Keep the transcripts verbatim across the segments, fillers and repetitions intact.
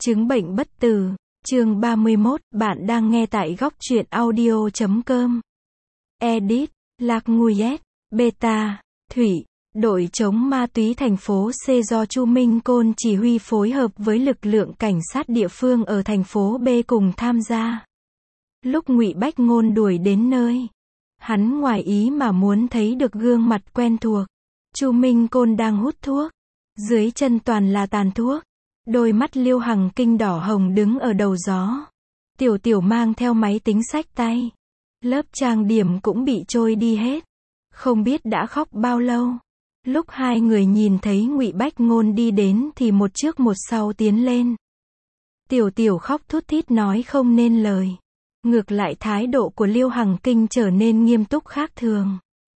Chứng bệnh bất tử, chương ba mươi mốt, bạn đang nghe tại góc truyện audio chấm com. Edit, Lạc Nguyen, Beta, Thủy, đội chống ma túy thành phố C do Chu Minh Côn chỉ huy phối hợp với lực lượng cảnh sát địa phương ở thành phố B cùng tham gia. Lúc Ngụy Bách Ngôn đuổi đến nơi, hắn ngoài ý mà muốn thấy được gương mặt quen thuộc. Chu Minh Côn đang hút thuốc, dưới chân toàn là tàn thuốc. Đôi mắt Liêu Hằng Kinh đỏ hồng đứng ở đầu gió. Tiểu Tiểu mang theo máy tính xách tay. Lớp trang điểm cũng bị trôi đi hết. Không biết đã khóc bao lâu. Lúc hai người nhìn thấy Ngụy Bách Ngôn đi đến thì một trước một sau tiến lên. Tiểu Tiểu khóc thút thít nói không nên lời. Ngược lại thái độ của Liêu Hằng Kinh trở nên nghiêm túc khác thường.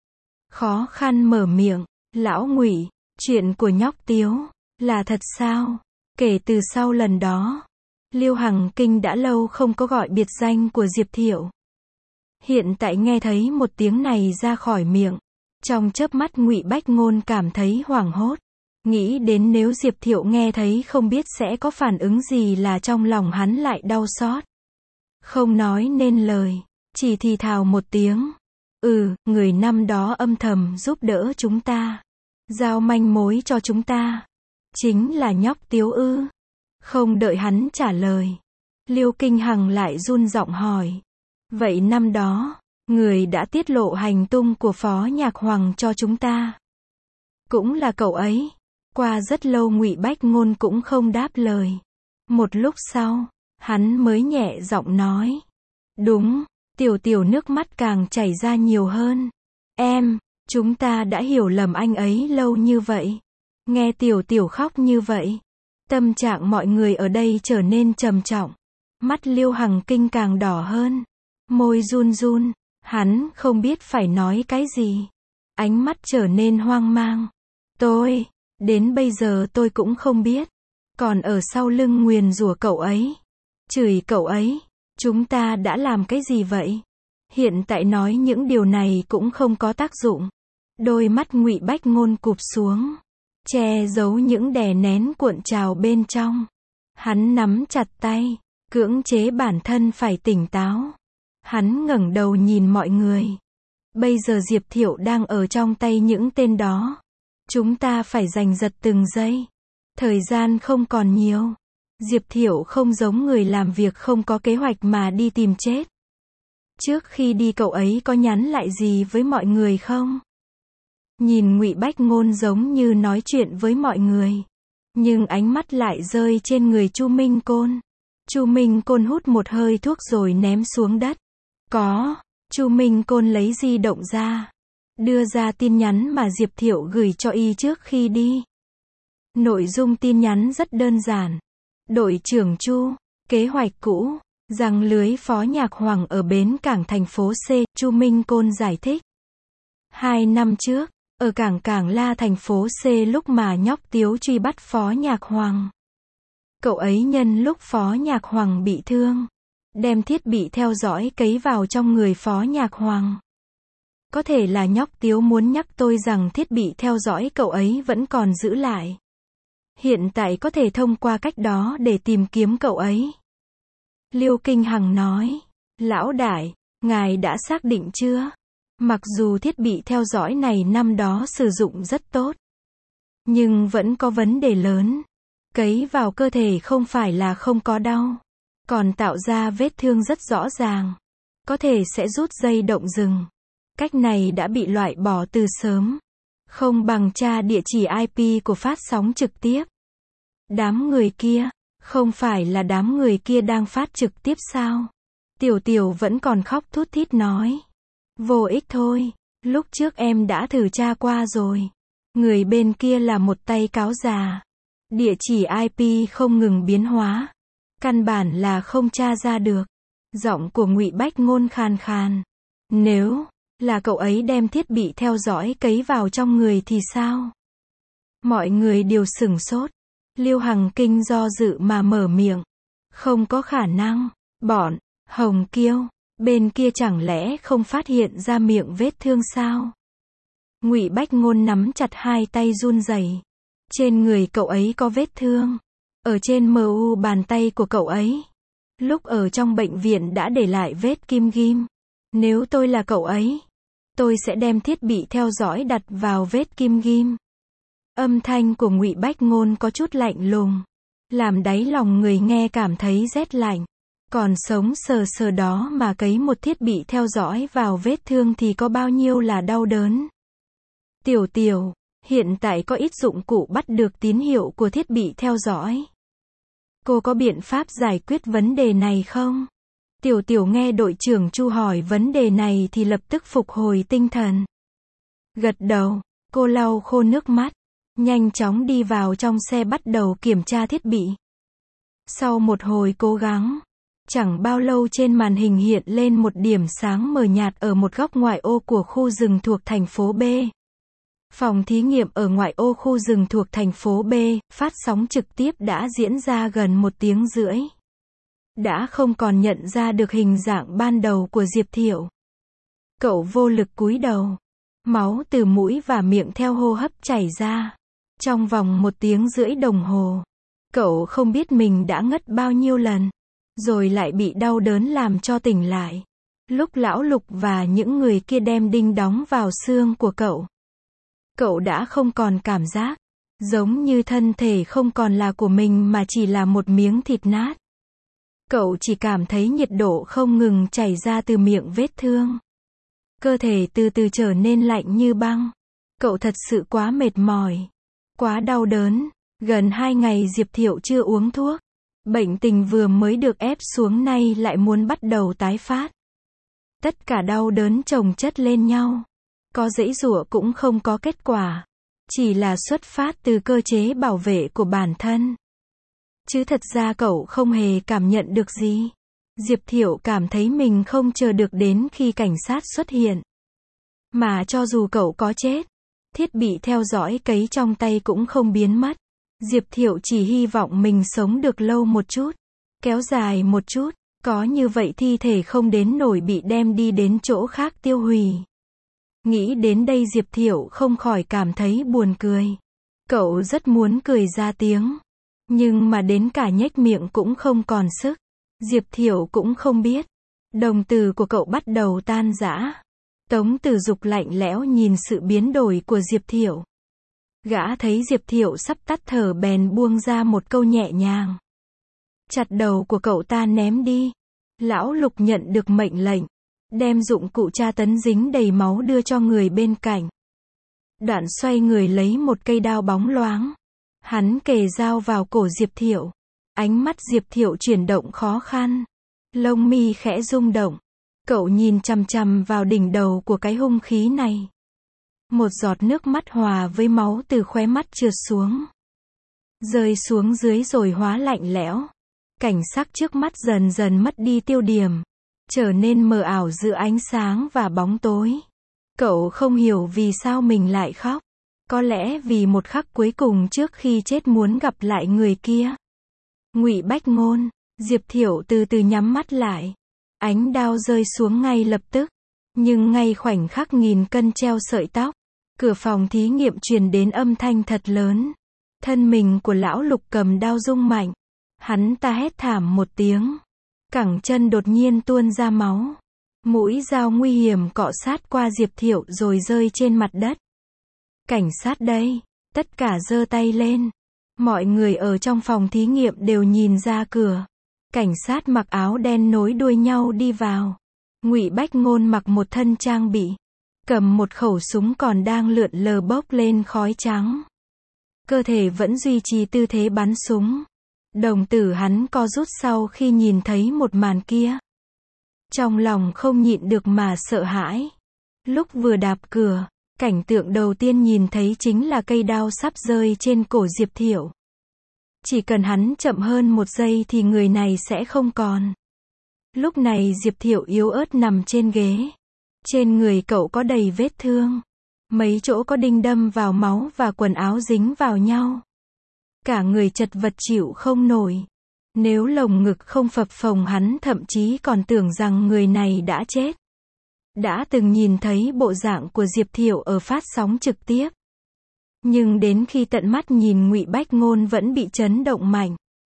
Khó khăn mở miệng, lão Ngụy, chuyện của nhóc Tiếu, là thật sao? Kể từ sau lần đó, Liêu Hằng Kinh đã lâu không có gọi biệt danh của Diệp Thiệu. Hiện tại nghe thấy một tiếng này ra khỏi miệng, trong chớp mắt Ngụy Bách Ngôn cảm thấy hoảng hốt. Nghĩ đến nếu Diệp Thiệu nghe thấy không biết sẽ có phản ứng gì là trong lòng hắn lại đau xót. Không nói nên lời, chỉ thì thào một tiếng. Ừ, người năm đó âm thầm giúp đỡ chúng ta, giao manh mối cho chúng ta. Chính là nhóc Tiếu ư? Không đợi hắn trả lời, Liêu Kinh Hằng lại run giọng hỏi. Vậy năm đó, người đã tiết lộ hành tung của Phó Nhạc Hoàng cho chúng ta. Cũng là cậu ấy. Qua rất lâu Ngụy Bách Ngôn cũng không đáp lời. Một lúc sau, hắn mới nhẹ giọng nói. Đúng, Tiểu Tiểu nước mắt càng chảy ra nhiều hơn. Em, chúng ta đã hiểu lầm anh ấy lâu như vậy. Nghe Tiểu Tiểu khóc như vậy, tâm trạng mọi người ở đây trở nên trầm trọng. Mắt Liêu Hằng Kinh càng đỏ hơn, môi run run, hắn không biết phải nói cái gì. Ánh mắt trở nên hoang mang. Tôi, đến bây giờ tôi cũng không biết. Còn ở sau lưng nguyền rủa cậu ấy, chửi cậu ấy, chúng ta đã làm cái gì vậy? Hiện tại nói những điều này cũng không có tác dụng. Đôi mắt Ngụy Bách Ngôn cụp xuống, che giấu những đè nén cuộn trào bên trong. Hắn nắm chặt tay, cưỡng chế bản thân phải tỉnh táo. Hắn ngẩng đầu nhìn mọi người. Bây giờ Diệp Thiệu đang ở trong tay những tên đó. Chúng ta phải giành giật từng giây. Thời gian không còn nhiều. Diệp Thiệu không giống người làm việc không có kế hoạch mà đi tìm chết. Trước khi đi cậu ấy có nhắn lại gì với mọi người không? Nhìn Ngụy Bách Ngôn giống như nói chuyện với mọi người, nhưng ánh mắt lại rơi trên người Chu Minh Côn. Chu Minh Côn hút một hơi thuốc rồi ném xuống đất. Có, Chu Minh Côn lấy di động ra, đưa ra tin nhắn mà Diệp Thiệu gửi cho y trước khi đi. Nội dung tin nhắn rất đơn giản. Đội trưởng Chu, kế hoạch cũ, giăng lưới Phó Nhạc Hoàng ở bến cảng thành phố C, Chu Minh Côn giải thích. Hai năm trước, ở cảng Cảng La thành phố C lúc mà nhóc Tiếu truy bắt Phó Nhạc Hoàng. Cậu ấy nhân lúc Phó Nhạc Hoàng bị thương, đem thiết bị theo dõi cấy vào trong người Phó Nhạc Hoàng. Có thể là nhóc Tiếu muốn nhắc tôi rằng thiết bị theo dõi cậu ấy vẫn còn giữ lại. Hiện tại có thể thông qua cách đó để tìm kiếm cậu ấy. Liêu Kinh Hằng nói, lão đại, ngài đã xác định chưa? Mặc dù thiết bị theo dõi này năm đó sử dụng rất tốt, nhưng vẫn có vấn đề lớn. Cấy vào cơ thể không phải là không có đau, còn tạo ra vết thương rất rõ ràng. Có thể sẽ rút dây động rừng. Cách này đã bị loại bỏ từ sớm. Không bằng tra địa chỉ I P của phát sóng trực tiếp. Đám người kia, không phải là đám người kia đang phát trực tiếp sao? Tiểu Tiểu vẫn còn khóc thút thít nói. Vô ích thôi, lúc trước em đã thử tra qua rồi. Người bên kia là một tay cáo già. Địa chỉ I P không ngừng biến hóa. Căn bản là không tra ra được. Giọng của Ngụy Bách Ngôn khàn khàn. Nếu là cậu ấy đem thiết bị theo dõi cấy vào trong người thì sao? Mọi người đều sửng sốt. Liêu Hằng Kinh do dự mà mở miệng. Không có khả năng. Bọn Hồng Kiêu bên kia chẳng lẽ không phát hiện ra miệng vết thương sao? Ngụy Bách Ngôn nắm chặt hai tay run rẩy. Trên người cậu ấy có vết thương. Ở trên mu bàn tay của cậu ấy. Lúc ở trong bệnh viện đã để lại vết kim ghim. Nếu tôi là cậu ấy, tôi sẽ đem thiết bị theo dõi đặt vào vết kim ghim. Âm thanh của Ngụy Bách Ngôn có chút lạnh lùng, làm đáy lòng người nghe cảm thấy rét lạnh. Còn sống sờ sờ đó mà cấy một thiết bị theo dõi vào vết thương thì có bao nhiêu là đau đớn. Tiểu Tiểu, hiện tại có ít dụng cụ bắt được tín hiệu của thiết bị theo dõi. Cô có biện pháp giải quyết vấn đề này không? Tiểu Tiểu nghe đội trưởng Chu hỏi vấn đề này thì lập tức phục hồi tinh thần. Gật đầu, cô lau khô nước mắt, nhanh chóng đi vào trong xe bắt đầu kiểm tra thiết bị. Sau một hồi cố gắng, chẳng bao lâu trên màn hình hiện lên một điểm sáng mờ nhạt ở một góc ngoại ô của khu rừng thuộc thành phố B. Phòng thí nghiệm ở ngoại ô khu rừng thuộc thành phố B, phát sóng trực tiếp đã diễn ra gần một tiếng rưỡi. Đã không còn nhận ra được hình dạng ban đầu của Diệp Thiệu. Cậu vô lực cúi đầu. Máu từ mũi và miệng theo hô hấp chảy ra. Trong vòng một tiếng rưỡi đồng hồ, cậu không biết mình đã ngất bao nhiêu lần, rồi lại bị đau đớn làm cho tỉnh lại. Lúc Lão Lục và những người kia đem đinh đóng vào xương của cậu, cậu đã không còn cảm giác, giống như thân thể không còn là của mình mà chỉ là một miếng thịt nát. Cậu chỉ cảm thấy nhiệt độ không ngừng chảy ra từ miệng vết thương. Cơ thể từ từ trở nên lạnh như băng. Cậu thật sự quá mệt mỏi, quá đau đớn. Gần hai ngày Diệp Thiệu chưa uống thuốc. Bệnh tình vừa mới được ép xuống nay lại muốn bắt đầu tái phát. Tất cả đau đớn chồng chất lên nhau. Có giãy giụa cũng không có kết quả. Chỉ là xuất phát từ cơ chế bảo vệ của bản thân. Chứ thật ra cậu không hề cảm nhận được gì. Diệp Thiệu cảm thấy mình không chờ được đến khi cảnh sát xuất hiện. Mà cho dù cậu có chết, thiết bị theo dõi cấy trong tay cũng không biến mất. Diệp Thiệu chỉ hy vọng mình sống được lâu một chút, kéo dài một chút, có như vậy thi thể không đến nổi bị đem đi đến chỗ khác tiêu hủy. Nghĩ đến đây Diệp Thiệu không khỏi cảm thấy buồn cười. Cậu rất muốn cười ra tiếng, nhưng mà đến cả nhếch miệng cũng không còn sức. Diệp Thiệu cũng không biết. Đồng tử của cậu bắt đầu tan rã. Tống Tử Dục lạnh lẽo nhìn sự biến đổi của Diệp Thiệu. Gã thấy Diệp Thiệu sắp tắt thở bèn buông ra một câu nhẹ nhàng. Chặt đầu của cậu ta ném đi. Lão Lục nhận được mệnh lệnh, đem dụng cụ tra tấn dính đầy máu đưa cho người bên cạnh. Đoạn xoay người lấy một cây đao bóng loáng. Hắn kề dao vào cổ Diệp Thiệu. Ánh mắt Diệp Thiệu chuyển động khó khăn. Lông mi khẽ rung động. Cậu nhìn chằm chằm vào đỉnh đầu của cái hung khí này. Một giọt nước mắt hòa với máu từ khóe mắt trượt xuống. Rơi xuống dưới rồi hóa lạnh lẽo. Cảnh sắc trước mắt dần dần mất đi tiêu điểm. Trở nên mờ ảo giữa ánh sáng và bóng tối. Cậu không hiểu vì sao mình lại khóc. Có lẽ vì một khắc cuối cùng trước khi chết muốn gặp lại người kia. Ngụy Bách Ngôn. Diệp Thiệu từ từ nhắm mắt lại. Ánh đao rơi xuống ngay lập tức. Nhưng ngay khoảnh khắc nghìn cân treo sợi tóc. Cửa phòng thí nghiệm truyền đến âm thanh thật lớn. Thân mình của Lão Lục cầm đao rung mạnh. Hắn ta hét thảm một tiếng. Cẳng chân đột nhiên tuôn ra máu. Mũi dao nguy hiểm cọ sát qua Diệp Thiệu rồi rơi trên mặt đất. Cảnh sát đây. Tất cả giơ tay lên. Mọi người ở trong phòng thí nghiệm đều nhìn ra cửa. Cảnh sát mặc áo đen nối đuôi nhau đi vào. Ngụy Bách Ngôn mặc một thân trang bị, cầm một khẩu súng còn đang lượn lờ bốc lên khói trắng. Cơ thể vẫn duy trì tư thế bắn súng. Đồng tử hắn co rút sau khi nhìn thấy một màn kia. Trong lòng không nhịn được mà sợ hãi. Lúc vừa đạp cửa, cảnh tượng đầu tiên nhìn thấy chính là cây đao sắp rơi trên cổ Diệp Thiệu. Chỉ cần hắn chậm hơn một giây thì người này sẽ không còn. Lúc này Diệp Thiệu yếu ớt nằm trên ghế. Trên người cậu có đầy vết thương. Mấy chỗ có đinh đâm vào máu và quần áo dính vào nhau. Cả người chật vật chịu không nổi. Nếu lồng ngực không phập phồng hắn thậm chí còn tưởng rằng người này đã chết. Đã từng nhìn thấy bộ dạng của Diệp Thiệu ở phát sóng trực tiếp. Nhưng đến khi tận mắt nhìn Ngụy Bách Ngôn vẫn bị chấn động mạnh.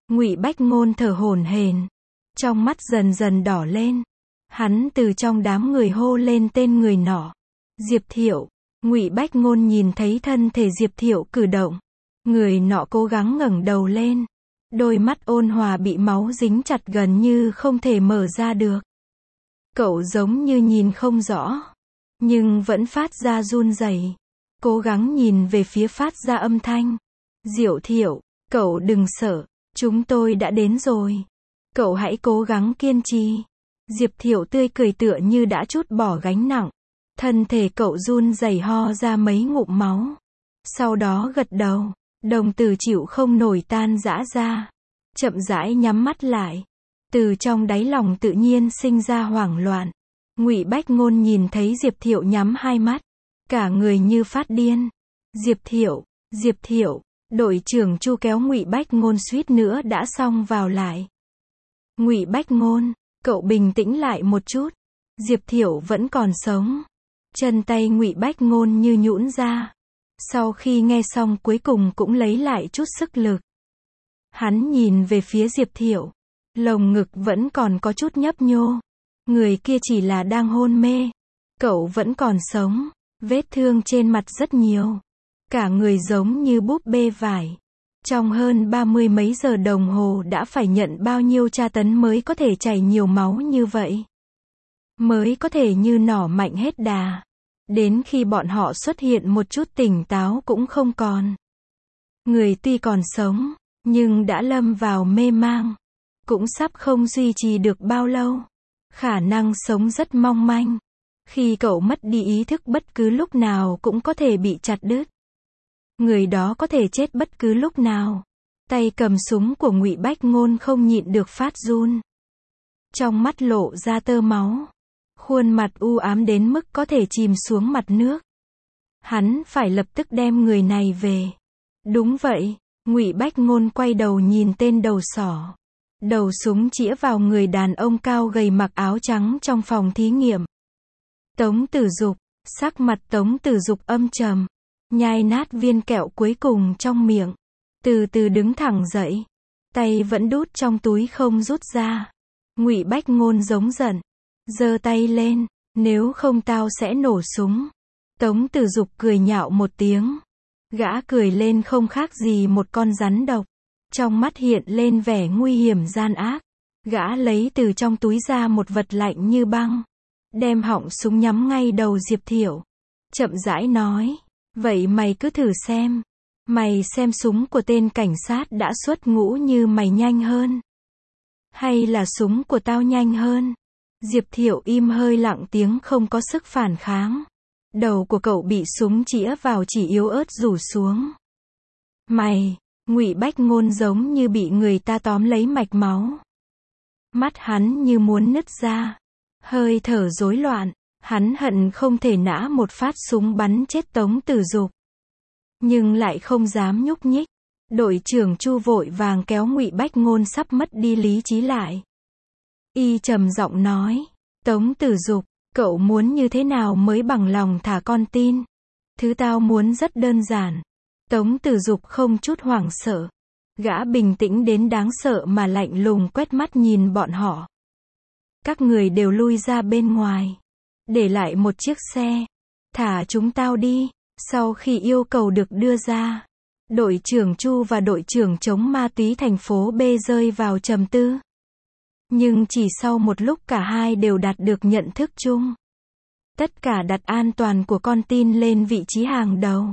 Ngụy Bách Ngôn thở hổn hển, trong mắt dần dần đỏ lên. Hắn từ trong đám người hô lên tên người nọ. Diệp Thiệu. Ngụy Bách Ngôn nhìn thấy thân thể Diệp Thiệu cử động. Người nọ cố gắng ngẩng đầu lên. Đôi mắt ôn hòa bị máu dính chặt gần như không thể mở ra được. Cậu giống như nhìn không rõ, nhưng vẫn phát ra run rẩy. Cố gắng nhìn về phía phát ra âm thanh. Diệu Thiệu, cậu đừng sợ, chúng tôi đã đến rồi. Cậu hãy cố gắng kiên trì. Diệp Thiệu tươi cười tựa như đã trút bỏ gánh nặng. Thân thể cậu run rẩy ho ra mấy ngụm máu. Sau đó gật đầu, đồng tử chịu không nổi tan rã ra. Chậm rãi nhắm mắt lại. Từ trong đáy lòng tự nhiên sinh ra hoảng loạn. Ngụy Bách Ngôn nhìn thấy Diệp Thiệu nhắm hai mắt, cả người như phát điên. Diệp Thiệu, Diệp Thiệu, đội trưởng Chu kéo Ngụy Bách Ngôn suýt nữa đã xông vào lại. Ngụy Bách Ngôn, cậu bình tĩnh lại một chút. Diệp Thiệu vẫn còn sống. Chân tay Ngụy Bách Ngôn như nhũn ra. Sau khi nghe xong cuối cùng cũng lấy lại chút sức lực. Hắn nhìn về phía Diệp Thiệu. Lồng ngực vẫn còn có chút nhấp nhô. Người kia chỉ là đang hôn mê. Cậu vẫn còn sống. Vết thương trên mặt rất nhiều. Cả người giống như búp bê vải. Trong hơn ba mươi mấy giờ đồng hồ đã phải nhận bao nhiêu tra tấn mới có thể chảy nhiều máu như vậy. Mới có thể như nỏ mạnh hết đà. Đến khi bọn họ xuất hiện một chút tỉnh táo cũng không còn. Người tuy còn sống, nhưng đã lâm vào mê mang. Cũng sắp không duy trì được bao lâu. Khả năng sống rất mong manh. Khi cậu mất đi ý thức bất cứ lúc nào cũng có thể bị chặt đứt. Người đó có thể chết bất cứ lúc nào. Tay cầm súng của Ngụy Bách Ngôn không nhịn được phát run. Trong mắt lộ ra tơ máu. Khuôn mặt u ám đến mức có thể chìm xuống mặt nước. Hắn phải lập tức đem người này về. Đúng vậy, Ngụy Bách Ngôn quay đầu nhìn tên đầu sỏ. Đầu súng chĩa vào người đàn ông cao gầy mặc áo trắng trong phòng thí nghiệm. Tống Tử Dục, sắc mặt Tống Tử Dục âm trầm, nhai nát viên kẹo cuối cùng trong miệng, từ từ đứng thẳng dậy, tay vẫn đút trong túi không rút ra. Ngụy Bách Ngôn giống giận, giơ tay lên, nếu không tao sẽ nổ súng. Tống Tử Dục cười nhạo một tiếng, gã cười lên không khác gì một con rắn độc. Trong mắt hiện lên vẻ nguy hiểm gian ác. Gã lấy từ trong túi ra một vật lạnh như băng. Đem họng súng nhắm ngay đầu Diệp Thiệu. Chậm rãi nói. Vậy mày cứ thử xem. Mày xem súng của tên cảnh sát đã xuất ngũ như mày nhanh hơn. Hay là súng của tao nhanh hơn. Diệp Thiệu im hơi lặng tiếng không có sức phản kháng. Đầu của cậu bị súng chĩa vào chỉ yếu ớt rủ xuống. Mày... Ngụy Bách Ngôn giống như bị người ta tóm lấy mạch máu. Mắt hắn như muốn nứt ra. Hơi thở rối loạn. Hắn hận không thể nã một phát súng bắn chết Tống Tử Dục. Nhưng lại không dám nhúc nhích. Đội trưởng Chu vội vàng kéo Ngụy Bách Ngôn sắp mất đi lý trí lại. Y trầm giọng nói. Tống Tử Dục, cậu muốn như thế nào mới bằng lòng thả con tin? Thứ tao muốn rất đơn giản. Tống Tử Dục không chút hoảng sợ. Gã bình tĩnh đến đáng sợ mà lạnh lùng quét mắt nhìn bọn họ. Các người đều lui ra bên ngoài. Để lại một chiếc xe. Thả chúng tao đi. Sau khi yêu cầu được đưa ra, đội trưởng Chu và đội trưởng chống ma túy thành phố B rơi vào trầm tư. Nhưng chỉ sau một lúc cả hai đều đạt được nhận thức chung. Tất cả đặt an toàn của con tin lên vị trí hàng đầu.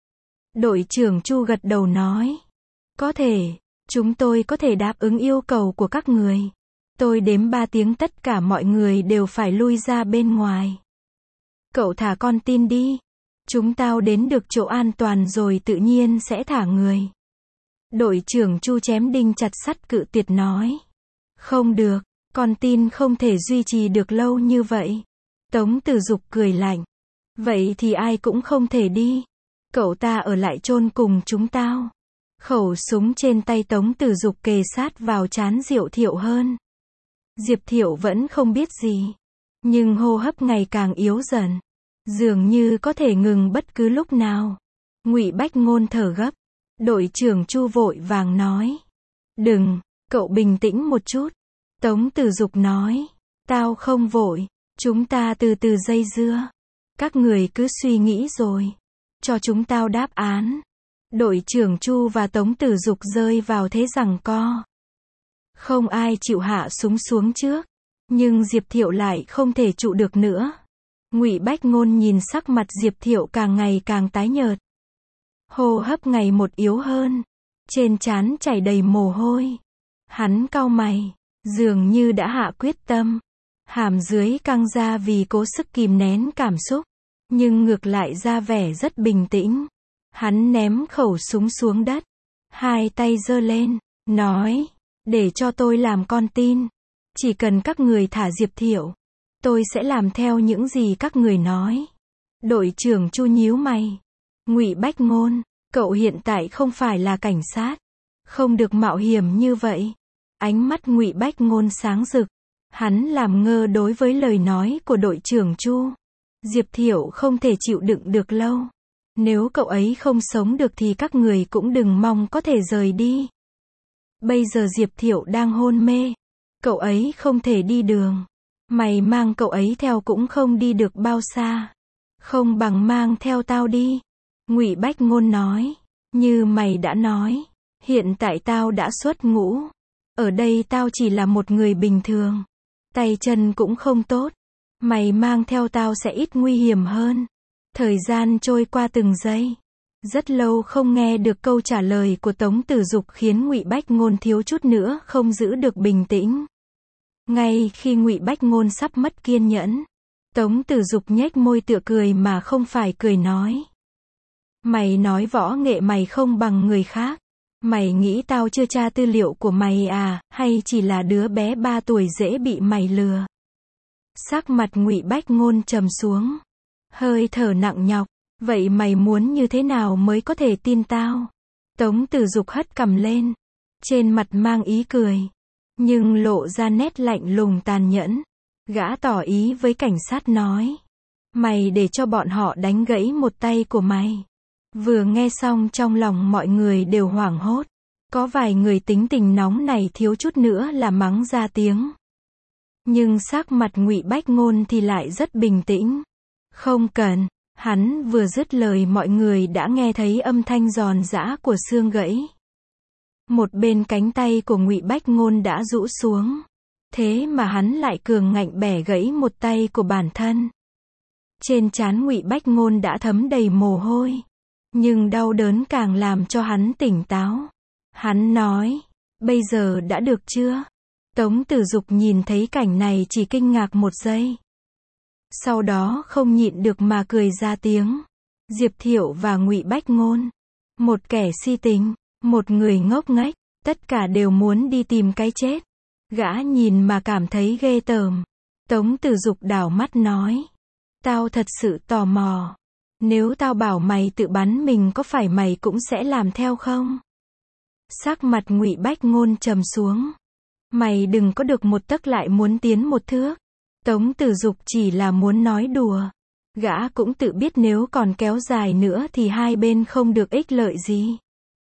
Đội trưởng Chu gật đầu nói. Có thể, chúng tôi có thể đáp ứng yêu cầu của các người. Tôi đếm ba tiếng tất cả mọi người đều phải lui ra bên ngoài. Cậu thả con tin đi. Chúng tao đến được chỗ an toàn rồi tự nhiên sẽ thả người. Đội trưởng Chu chém đinh chặt sắt cự tuyệt nói. Không được, con tin không thể duy trì được lâu như vậy. Tống Tử Dục cười lạnh. Vậy thì ai cũng không thể đi. Cậu ta ở lại chôn cùng chúng tao. Khẩu súng trên tay Tống Tử Dục kề sát vào trán Diệu Thiệu hơn. Diệp Thiệu vẫn không biết gì. Nhưng hô hấp ngày càng yếu dần. Dường như có thể ngừng bất cứ lúc nào. Ngụy Bách Ngôn thở gấp. Đội trưởng Chu vội vàng nói. Đừng, Cậu bình tĩnh một chút. Tống Tử Dục nói. Tao không vội. Chúng ta từ từ dây dưa. Các người cứ suy nghĩ rồi. Cho chúng tao đáp án. Đội trưởng Chu và Tống Tử Dục rơi vào thế giằng co. Không ai chịu hạ súng xuống trước. Nhưng Diệp Thiệu lại không thể trụ được nữa. Ngụy Bách Ngôn nhìn sắc mặt Diệp Thiệu càng ngày càng tái nhợt. Hô hấp ngày một yếu hơn. Trên trán chảy đầy mồ hôi. Hắn cau mày. Dường như đã hạ quyết tâm. Hàm dưới căng ra vì cố sức kìm nén cảm xúc. Nhưng ngược lại ra vẻ rất bình tĩnh. Hắn ném khẩu súng xuống đất. Hai tay giơ lên. Nói. Để cho tôi làm con tin. Chỉ cần các người thả Diệp Thiệu. Tôi sẽ làm theo những gì các người nói. Đội trưởng Chu nhíu mày. Ngụy Bách Ngôn. Cậu hiện tại không phải là cảnh sát. Không được mạo hiểm như vậy. Ánh mắt Ngụy Bách Ngôn sáng rực. Hắn làm ngơ đối với lời nói của đội trưởng Chu. Diệp Thiệu không thể chịu đựng được lâu. Nếu cậu ấy không sống được thì các người cũng đừng mong có thể rời đi. Bây giờ Diệp Thiệu đang hôn mê. Cậu ấy không thể đi đường. Mày mang cậu ấy theo cũng không đi được bao xa. Không bằng mang theo tao đi. Ngụy Bách Ngôn nói. Như mày đã nói. Hiện tại tao đã xuất ngũ. Ở đây tao chỉ là một người bình thường. Tay chân cũng không tốt. Mày mang theo tao sẽ ít nguy hiểm hơn. Thời gian trôi qua từng giây. Rất lâu không nghe được câu trả lời của Tống Tử Dục khiến Ngụy Bách Ngôn thiếu chút nữa không giữ được bình tĩnh. Ngay khi Ngụy Bách Ngôn sắp mất kiên nhẫn, Tống Tử Dục nhếch môi tựa cười mà không phải cười nói. Mày nói võ nghệ mày không bằng người khác. Mày nghĩ tao chưa tra tư liệu của mày à, hay chỉ là đứa bé ba tuổi dễ bị mày lừa? Sắc mặt Ngụy Bách Ngôn trầm xuống. Hơi thở nặng nhọc. Vậy mày muốn như thế nào mới có thể tin tao? Tống Tử Dục hất cằm lên. Trên mặt mang ý cười. Nhưng lộ ra nét lạnh lùng tàn nhẫn. Gã tỏ ý với cảnh sát nói. Mày để cho bọn họ đánh gãy một tay của mày. Vừa nghe xong trong lòng mọi người đều hoảng hốt. Có vài người tính tình nóng này thiếu chút nữa là mắng ra tiếng. Nhưng sắc mặt Ngụy Bách Ngôn thì lại rất bình tĩnh. Không cần. Hắn vừa dứt lời mọi người đã nghe thấy âm thanh giòn giã của xương gãy. Một bên cánh tay của Ngụy Bách Ngôn đã rũ xuống. Thế mà hắn lại cường ngạnh bẻ gãy một tay của bản thân. Trên trán Ngụy Bách Ngôn đã thấm đầy mồ hôi. Nhưng đau đớn càng làm cho hắn tỉnh táo. Hắn nói, bây giờ đã được chưa? Tống Tử Dục nhìn thấy cảnh này chỉ kinh ngạc một giây. Sau đó không nhịn được mà cười ra tiếng. Diệp Thiệu và Ngụy Bách Ngôn. Một kẻ si tình, một người ngốc nghếch, tất cả đều muốn đi tìm cái chết. Gã nhìn mà cảm thấy ghê tởm. Tống Tử Dục đảo mắt nói. Tao thật sự tò mò. Nếu tao bảo mày tự bắn mình có phải mày cũng sẽ làm theo không? Sắc mặt Ngụy Bách Ngôn trầm xuống. Mày đừng có được một tấc lại muốn tiến một thước. Tống Tử Dục chỉ là muốn nói đùa. Gã cũng tự biết nếu còn kéo dài nữa thì hai bên không được ích lợi gì.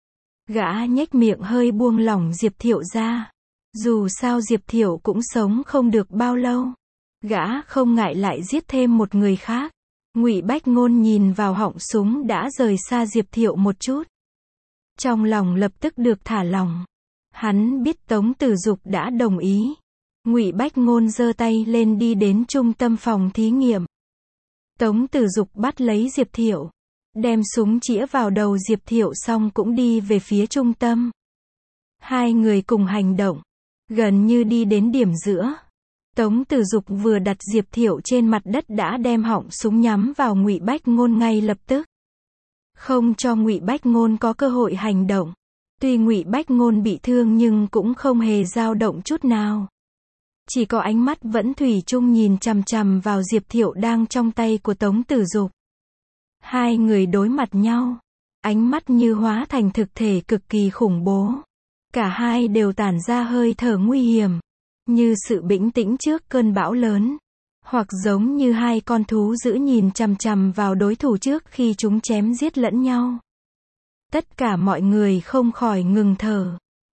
Gã nhếch miệng hơi buông lỏng Diệp Thiệu ra. Dù sao Diệp Thiệu cũng sống không được bao lâu. Gã không ngại lại giết thêm một người khác. Ngụy Bách Ngôn nhìn vào họng súng đã rời xa Diệp Thiệu một chút. Trong lòng lập tức được thả lỏng. Hắn biết Tống Tử Dục đã đồng ý. Ngụy Bách Ngôn giơ tay lên đi đến trung tâm phòng thí nghiệm. Tống Tử Dục bắt lấy Diệp Thiệu. Đem súng chĩa vào đầu Diệp Thiệu xong cũng đi về phía trung tâm. Hai người cùng hành động. Gần như đi đến điểm giữa. Tống Tử Dục vừa đặt Diệp Thiệu trên mặt đất đã đem họng súng nhắm vào Ngụy Bách Ngôn ngay lập tức. Không cho Ngụy Bách Ngôn có cơ hội hành động. Tuy Ngụy Bách Ngôn bị thương nhưng cũng không hề dao động chút nào. Chỉ có ánh mắt vẫn thủy chung nhìn chằm chằm vào Diệp Thiệu đang trong tay của Tống Tử Dục. Hai người đối mặt nhau. Ánh mắt như hóa thành thực thể cực kỳ khủng bố. Cả hai đều tản ra hơi thở nguy hiểm. Như sự bĩnh tĩnh trước cơn bão lớn. Hoặc giống như hai con thú dữ nhìn chằm chằm vào đối thủ trước khi chúng chém giết lẫn nhau. Tất cả mọi người không khỏi ngừng thở.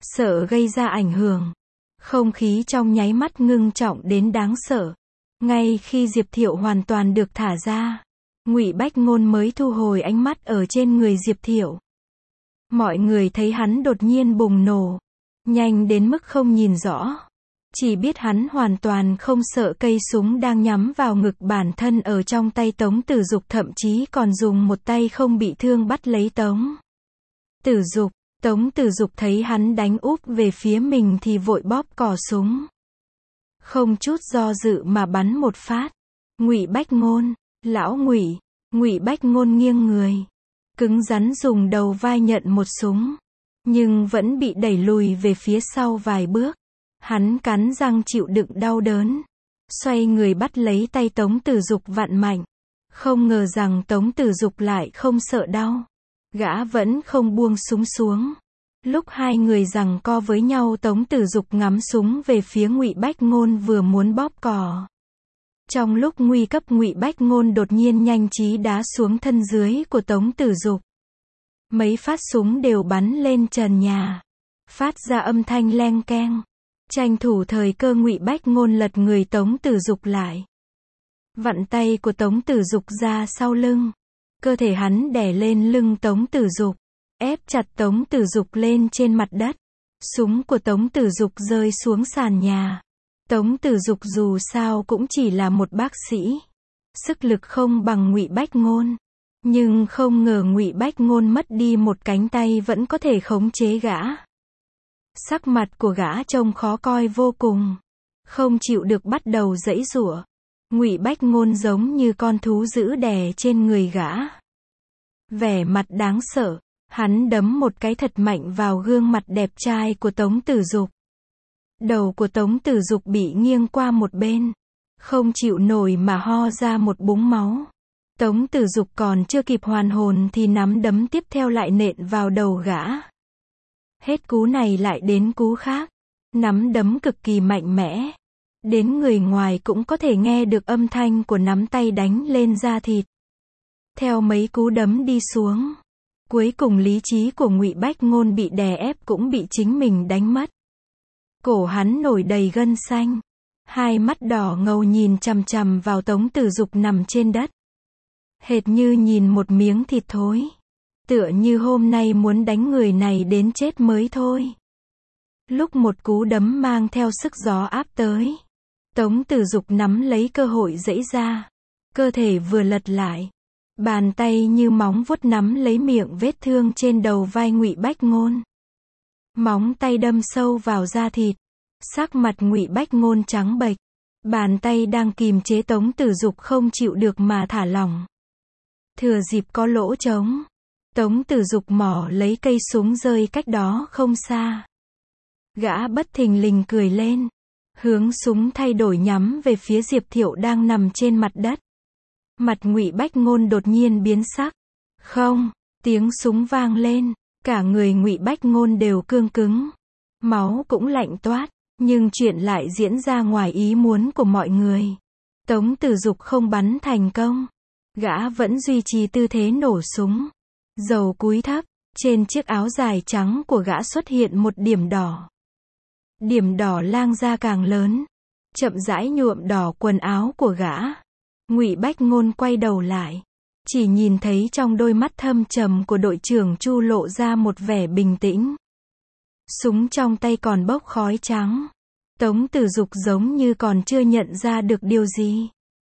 sợ gây ra ảnh hưởng. Không khí trong nháy mắt ngưng trọng đến đáng sợ. Ngay khi Diệp Thiệu hoàn toàn được thả ra, Ngụy Bách Ngôn mới thu hồi ánh mắt ở trên người Diệp Thiệu. Mọi người thấy hắn đột nhiên bùng nổ, nhanh đến mức không nhìn rõ. Chỉ biết hắn hoàn toàn không sợ cây súng đang nhắm vào ngực bản thân ở trong tay Tống Tử Dục, thậm chí còn dùng một tay không bị thương bắt lấy Tống Tử Dục. Tống Tử Dục thấy hắn đánh úp về phía mình thì vội bóp cò súng. Không chút do dự mà bắn một phát. Ngụy Bách Ngôn, lão Ngụy, Ngụy Bách Ngôn nghiêng người, cứng rắn dùng đầu vai nhận một súng, nhưng vẫn bị đẩy lùi về phía sau vài bước. Hắn cắn răng chịu đựng đau đớn, xoay người bắt lấy tay Tống Tử Dục vặn mạnh. Không ngờ rằng Tống Tử Dục lại không sợ đau. Gã vẫn không buông súng xuống. Lúc hai người giằng co với nhau, Tống Tử Dục ngắm súng về phía Ngụy Bách Ngôn vừa muốn bóp cò. Trong lúc nguy cấp, Ngụy Bách Ngôn đột nhiên nhanh trí đá xuống thân dưới của Tống Tử Dục. Mấy phát súng đều bắn lên trần nhà, phát ra âm thanh leng keng. Tranh thủ thời cơ, Ngụy Bách Ngôn lật người Tống Tử Dục lại, vặn tay của Tống Tử Dục ra sau lưng. Cơ thể hắn đè lên lưng Tống Tử Dục, ép chặt Tống Tử Dục lên trên mặt đất. Súng của Tống Tử Dục rơi xuống sàn nhà. Tống Tử Dục dù sao cũng chỉ là một bác sĩ, sức lực không bằng Ngụy Bách Ngôn, nhưng không ngờ Ngụy Bách Ngôn mất đi một cánh tay vẫn có thể khống chế gã. Sắc mặt của gã trông khó coi vô cùng, không chịu được bắt đầu giãy giụa. Ngụy Bách Ngôn giống như con thú dữ đè trên người gã. Vẻ mặt đáng sợ, hắn đấm một cái thật mạnh vào gương mặt đẹp trai của Tống Tử Dục. Đầu của Tống Tử Dục bị nghiêng qua một bên, không chịu nổi mà ho ra một búng máu. Tống Tử Dục còn chưa kịp hoàn hồn thì nắm đấm tiếp theo lại nện vào đầu gã. Hết cú này lại đến cú khác, nắm đấm cực kỳ mạnh mẽ, đến người ngoài cũng có thể nghe được âm thanh của nắm tay đánh lên da thịt. Theo mấy cú đấm đi xuống, cuối cùng lý trí của Ngụy Bách Ngôn bị đè ép cũng bị chính mình đánh mất. Cổ hắn nổi đầy gân xanh, hai mắt đỏ ngầu nhìn chằm chằm vào Tống Tử Dục nằm trên đất, hệt như nhìn một miếng thịt thối, tựa như hôm nay muốn đánh người này đến chết mới thôi. Lúc một cú đấm mang theo sức gió áp tới, Tống Tử Dục nắm lấy cơ hội giãy ra, cơ thể vừa lật lại, bàn tay như móng vuốt nắm lấy miệng vết thương trên đầu vai Ngụy Bách Ngôn. Móng tay đâm sâu vào da thịt, sắc mặt Ngụy Bách Ngôn trắng bệch, bàn tay đang kìm chế Tống Tử Dục không chịu được mà thả lỏng. Thừa dịp có lỗ trống, Tống Tử Dục mỏ lấy cây súng rơi cách đó không xa. Gã bất thình lình cười lên, hướng súng thay đổi nhắm về phía Diệp Thiệu đang nằm trên mặt đất. Mặt Ngụy Bách Ngôn đột nhiên biến sắc. Không, tiếng súng vang lên, cả người Ngụy Bách Ngôn đều cương cứng, máu cũng lạnh toát, nhưng chuyện lại diễn ra ngoài ý muốn của mọi người. Tống Tử Dục không bắn thành công, gã vẫn duy trì tư thế nổ súng. Dầu cúi thấp, trên chiếc áo dài trắng của gã xuất hiện một điểm đỏ. Điểm đỏ lang ra càng lớn, chậm rãi nhuộm đỏ quần áo của gã. Ngụy Bách Ngôn quay đầu lại, chỉ nhìn thấy trong đôi mắt thâm trầm của đội trưởng Chu lộ ra một vẻ bình tĩnh. Súng trong tay còn bốc khói trắng. Tống Tử Dục giống như còn chưa nhận ra được điều gì.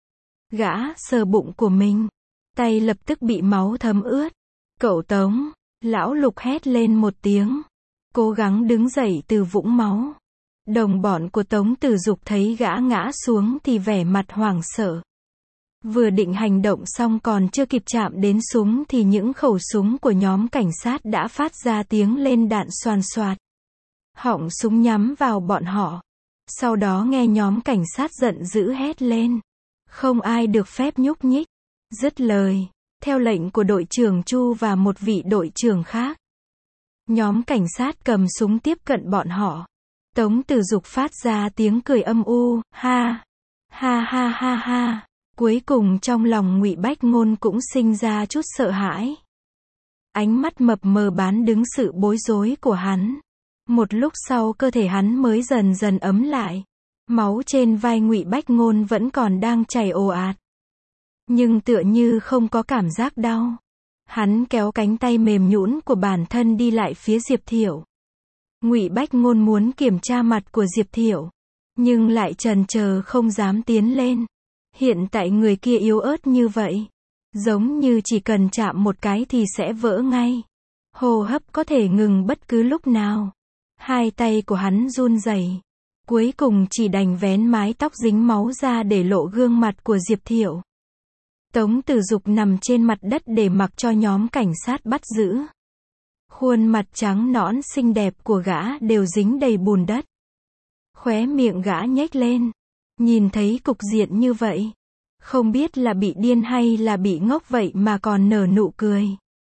Gã sờ bụng của mình, tay lập tức bị máu thấm ướt. Cậu Tống, lão Lục hét lên một tiếng, cố gắng đứng dậy từ vũng máu. Đồng bọn của Tống Tử Dục thấy gã ngã xuống thì vẻ mặt hoảng sợ. Vừa định hành động xong còn chưa kịp chạm đến súng thì những khẩu súng của nhóm cảnh sát đã phát ra tiếng lên đạn xoàn xoạt. Họng súng nhắm vào bọn họ. Sau đó nghe nhóm cảnh sát giận dữ hét lên. Không ai được phép nhúc nhích. Dứt lời, theo lệnh của đội trưởng Chu và một vị đội trưởng khác, nhóm cảnh sát cầm súng tiếp cận bọn họ. Tống Tử Dục phát ra tiếng cười âm u, ha, ha ha ha ha. Cuối cùng trong lòng Ngụy Bách Ngôn cũng sinh ra chút sợ hãi. Ánh mắt mập mờ bán đứng sự bối rối của hắn. Một lúc sau cơ thể hắn mới dần dần ấm lại. Máu trên vai Ngụy Bách Ngôn vẫn còn đang chảy ồ ạt. Nhưng tựa như không có cảm giác đau. Hắn kéo cánh tay mềm nhũn của bản thân đi lại phía Diệp Thiệu. Ngụy Bách Ngôn muốn kiểm tra mặt của Diệp Thiệu, nhưng lại chần chờ không dám tiến lên. Hiện tại người kia yếu ớt như vậy, giống như chỉ cần chạm một cái thì sẽ vỡ ngay. Hô hấp có thể ngừng bất cứ lúc nào. Hai tay của hắn run rẩy, cuối cùng chỉ đành vén mái tóc dính máu ra để lộ gương mặt của Diệp Thiệu. Tống Tử Dục nằm trên mặt đất để mặc cho nhóm cảnh sát bắt giữ. Khuôn mặt trắng nõn xinh đẹp của gã đều dính đầy bùn đất. Khóe miệng gã nhếch lên. Nhìn thấy cục diện như vậy, không biết là bị điên hay là bị ngốc vậy mà còn nở nụ cười.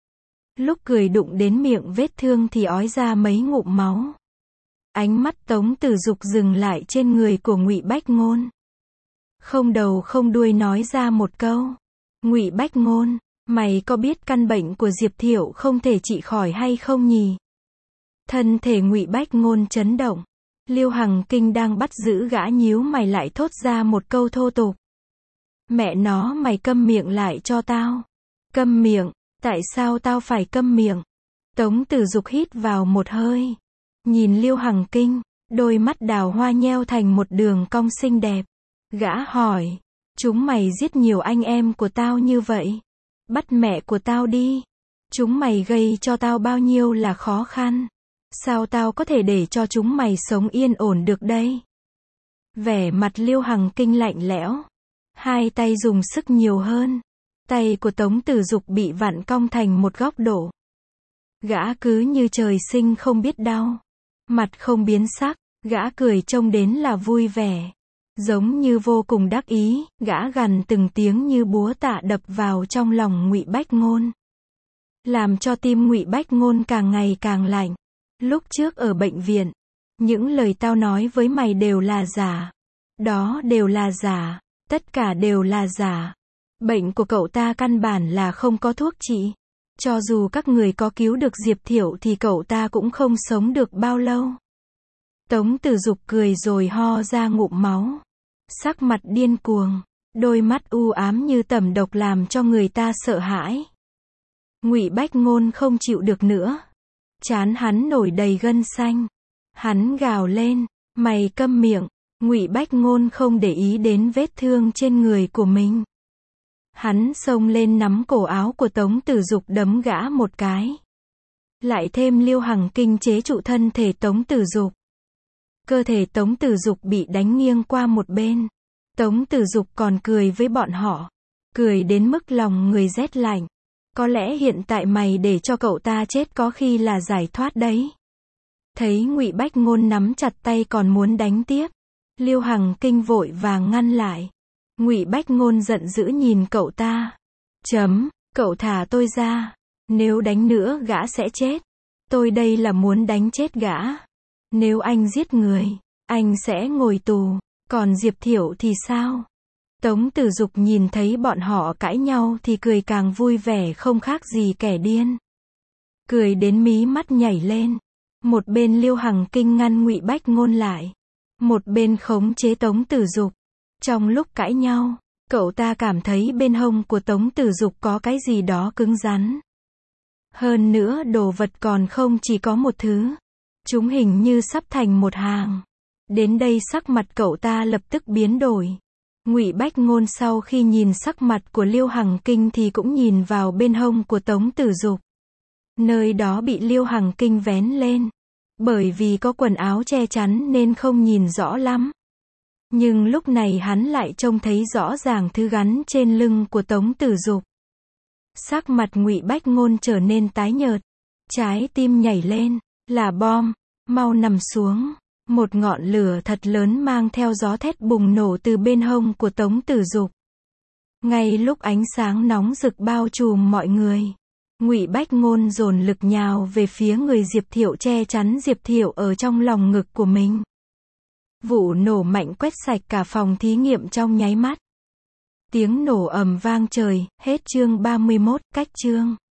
Lúc cười đụng đến miệng vết thương thì ói ra mấy ngụm máu. Ánh mắt Tống Tử Dục dừng lại trên người của Ngụy Bách Ngôn. Không đầu không đuôi nói ra một câu. Ngụy Bách Ngôn, mày có biết căn bệnh của Diệp Thiệu không thể trị khỏi hay không nhỉ? Thân thể Ngụy Bách Ngôn chấn động. Liêu Hằng Kinh đang bắt giữ gã nhíu mày lại thốt ra một câu thô tục. Mẹ nó, mày câm miệng lại cho tao. Câm miệng, tại sao tao phải câm miệng? Tống Tử Dục hít vào một hơi. Nhìn Liêu Hằng Kinh, đôi mắt đào hoa nheo thành một đường cong xinh đẹp. Gã hỏi, chúng mày giết nhiều anh em của tao như vậy. Bắt mẹ của tao đi. Chúng mày gây cho tao bao nhiêu là khó khăn. Sao tao có thể để cho chúng mày sống yên ổn được đây? Vẻ mặt Liêu Hằng Kinh lạnh lẽo. Hai tay dùng sức nhiều hơn. Tay của Tống Tử Dục bị vặn cong thành một góc độ. Gã cứ như trời sinh không biết đau. Mặt không biến sắc, gã cười trông đến là vui vẻ. Giống như vô cùng đắc ý, gã gằn từng tiếng như búa tạ đập vào trong lòng Ngụy Bách Ngôn. Làm cho tim Ngụy Bách Ngôn càng ngày càng lạnh. Lúc trước ở bệnh viện, những lời tao nói với mày đều là giả. Đó đều là giả, tất cả đều là giả. Bệnh của cậu ta căn bản là không có thuốc trị. Cho dù các người có cứu được Diệp Thiệu thì cậu ta cũng không sống được bao lâu. Tống Tử Dục cười rồi ho ra ngụm máu. Sắc mặt điên cuồng, đôi mắt u ám như tẩm độc làm cho người ta sợ hãi. Ngụy Bách Ngôn không chịu được nữa. Trán hắn nổi đầy gân xanh. Hắn gào lên, mày câm miệng. Ngụy Bách Ngôn không để ý đến vết thương trên người của mình. Hắn xông lên nắm cổ áo của Tống Tử Dục đấm gã một cái. Lại thêm Liêu Hằng Kinh chế trụ thân thể Tống Tử Dục. Cơ thể Tống Tử Dục bị đánh nghiêng qua một bên. Tống Tử Dục còn cười với bọn họ. Cười đến mức lòng người rét lạnh. Có lẽ hiện tại mày để cho cậu ta chết có khi là giải thoát đấy. Thấy Ngụy Bách Ngôn nắm chặt tay còn muốn đánh tiếp. Liêu Hằng Kinh vội vàng ngăn lại. Ngụy Bách Ngôn giận dữ nhìn cậu ta. Chấm, cậu thả tôi ra. Nếu đánh nữa gã sẽ chết. Tôi đây là muốn đánh chết gã. Nếu anh giết người, anh sẽ ngồi tù. Còn Diệp Thiệu thì sao? Tống Tử Dục nhìn thấy bọn họ cãi nhau thì cười càng vui vẻ không khác gì kẻ điên. Cười đến mí mắt nhảy lên. Một bên Liêu Hằng Kinh ngăn Ngụy Bách Ngôn lại. Một bên khống chế Tống Tử Dục. Trong lúc cãi nhau, cậu ta cảm thấy bên hông của Tống Tử Dục có cái gì đó cứng rắn. Hơn nữa đồ vật còn không chỉ có một thứ. Chúng hình như sắp thành một hàng. Đến đây sắc mặt cậu ta lập tức biến đổi. Ngụy Bách Ngôn sau khi nhìn sắc mặt của Liêu Hằng Kinh thì cũng nhìn vào bên hông của Tống Tử Dục. Nơi đó bị Liêu Hằng Kinh vén lên. Bởi vì có quần áo che chắn nên không nhìn rõ lắm. Nhưng lúc này hắn lại trông thấy rõ ràng thứ gắn trên lưng của Tống Tử Dục. Sắc mặt Ngụy Bách Ngôn trở nên tái nhợt. Trái tim nhảy lên. Là bom. Mau nằm xuống. Một ngọn lửa thật lớn mang theo gió thét bùng nổ từ bên hông của Tống Tử Dục. Ngay lúc ánh sáng nóng rực bao trùm mọi người, Ngụy Bách Ngôn dồn lực nhào về phía người Diệp Thiệu che chắn Diệp Thiệu ở trong lòng ngực của mình. Vụ nổ mạnh quét sạch cả phòng thí nghiệm trong nháy mắt. Tiếng nổ ầm vang trời, hết chương ba mươi mốt, cách chương.